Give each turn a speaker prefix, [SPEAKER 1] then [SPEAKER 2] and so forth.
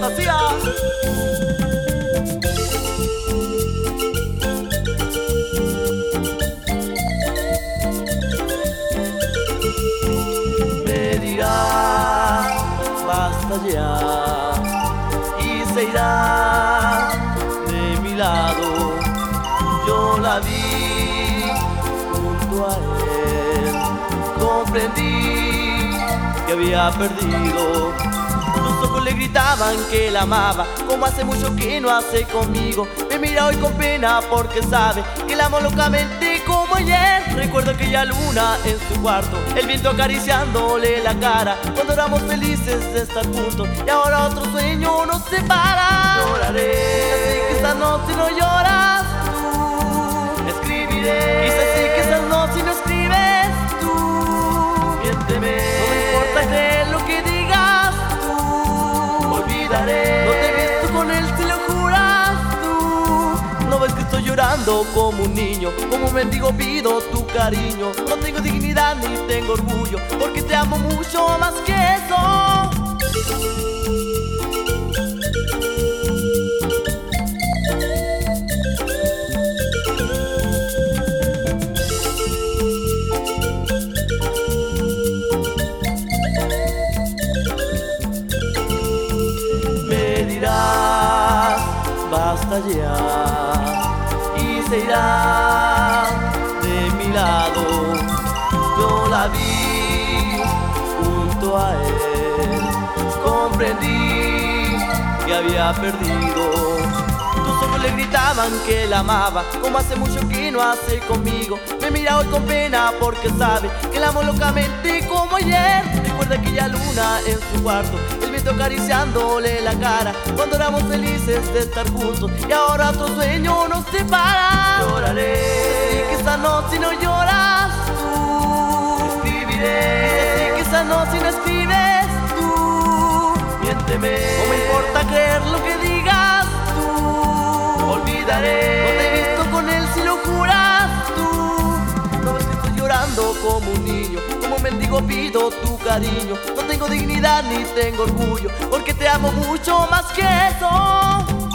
[SPEAKER 1] fantasía. Me dirá, basta ya, y se irá de mi lado. Yo la vi junto a él, comprendí que había perdido. Sus ojos le gritaban que la amaba, como hace mucho que no hace conmigo. Me mira hoy con pena porque sabe que la amo locamente como ayer. Recuerdo aquella luna en su cuarto, el viento acariciándole la cara, cuando éramos felices de estar juntos, y ahora otro sueño nos separa. Lloraré, así que esta noche no lloras tú. Escribiré, quizás sí que esta noche no escribes tú. Miénteme, no me importa creer lo que digas tú. Olvidaré, no te he visto con él si lo juras tú. No ves que estoy llorando como un niño, como un mendigo pido tu cariño. No tengo dignidad ni tengo orgullo, porque te amo mucho más que eso. Me dirás, basta ya, y se irá de mi lado. Yo la vi junto a él, comprendí que había perdido. Tus ojos le gritaban que la amaba, como hace mucho que no hace conmigo. Me mira hoy con pena porque sabe que la amo locamente como ayer. Recuerda aquella luna en su cuarto, el viento acariciándole la cara, cuando éramos felices de estar juntos, y ahora otro sueño nos separa. Lloraré, y que esta noche no lloras tú. Escribiré, y que esta noche no escribes tú. Miénteme, no me importa creer lo que digas tú. Olvidaré, no te he visto con él si lo juras tú. No ves que estoy llorando como un niño, como un mendigo pido tu cariño. No tengo dignidad ni tengo orgullo, porque te amo mucho más que eso.